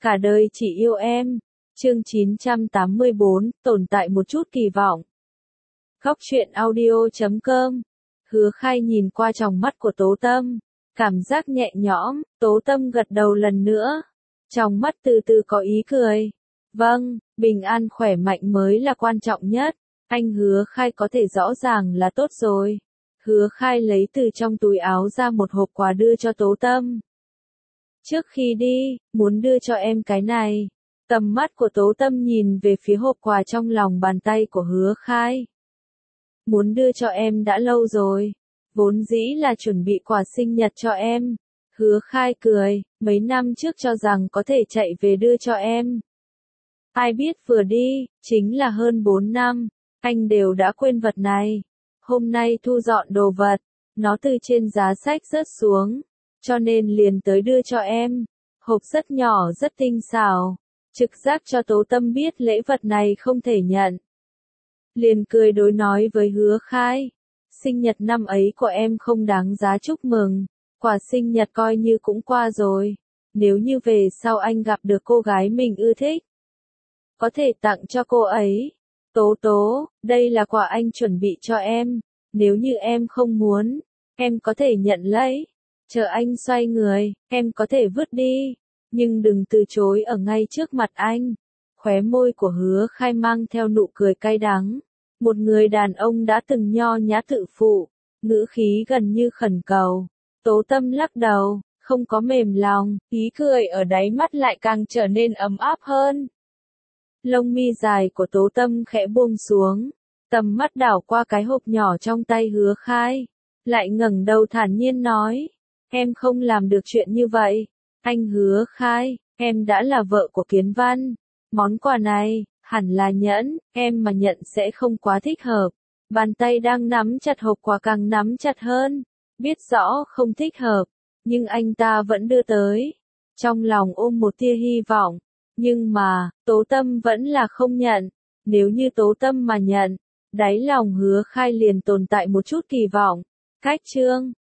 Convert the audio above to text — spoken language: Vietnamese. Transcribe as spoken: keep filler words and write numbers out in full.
Cả đời chỉ yêu em. Chương chín trăm tám mươi bốn, tồn tại một chút kỳ vọng. Góc truyện audio chấm com. Hứa Khai nhìn qua tròng mắt của Tố Tâm, cảm giác nhẹ nhõm. Tố Tâm gật đầu lần nữa, trong mắt từ từ có ý cười. Vâng, bình an khỏe mạnh mới là quan trọng nhất. Anh Hứa Khai có thể rõ ràng là tốt rồi. Hứa Khai lấy từ trong túi áo ra một hộp quà đưa cho Tố Tâm. Trước khi đi, muốn đưa cho em cái này. Tầm mắt của Tố Tâm nhìn về phía hộp quà trong lòng bàn tay của Hứa Khai. Muốn đưa cho em đã lâu rồi. Vốn dĩ là chuẩn bị quà sinh nhật cho em. Hứa Khai cười, mấy năm trước cho rằng có thể chạy về đưa cho em. Ai biết vừa đi, chính là hơn bốn năm, anh đều đã quên vật này. Hôm nay thu dọn đồ vật, nó từ trên giá sách rớt xuống, cho nên liền tới đưa cho em. Hộp rất nhỏ rất tinh xảo, trực giác cho Tố Tâm biết lễ vật này không thể nhận. Liền cười đối nói với Hứa Khai, sinh nhật năm ấy của em không đáng giá chúc mừng, quà sinh nhật coi như cũng qua rồi. Nếu như về sau anh gặp được cô gái mình ưa thích, có thể tặng cho cô ấy. Tố Tố, đây là quà anh chuẩn bị cho em, nếu như em không muốn, em có thể nhận lấy. Chờ anh xoay người, em có thể vứt đi, nhưng đừng từ chối ở ngay trước mặt anh. Khóe môi của Hứa Khai mang theo nụ cười cay đắng. Một người đàn ông đã từng nho nhã tự phụ, ngữ khí gần như khẩn cầu. Tố Tâm lắc đầu, không có mềm lòng, ý cười ở đáy mắt lại càng trở nên ấm áp hơn. Lông mi dài của Tố Tâm khẽ buông xuống, tầm mắt đảo qua cái hộp nhỏ trong tay Hứa Khai, lại ngẩng đầu thản nhiên nói, em không làm được chuyện như vậy. Anh Hứa Khai, em đã là vợ của Kiến Văn, món quà này, hẳn là nhẫn, em mà nhận sẽ không quá thích hợp. Bàn tay đang nắm chặt hộp quà càng nắm chặt hơn, biết rõ không thích hợp, nhưng anh ta vẫn đưa tới. Trong lòng ôm một tia hy vọng, nhưng mà, Tố Tâm vẫn là không nhận. Nếu như Tố Tâm mà nhận, đáy lòng Hứa Khai liền tồn tại một chút kỳ vọng. Cách chương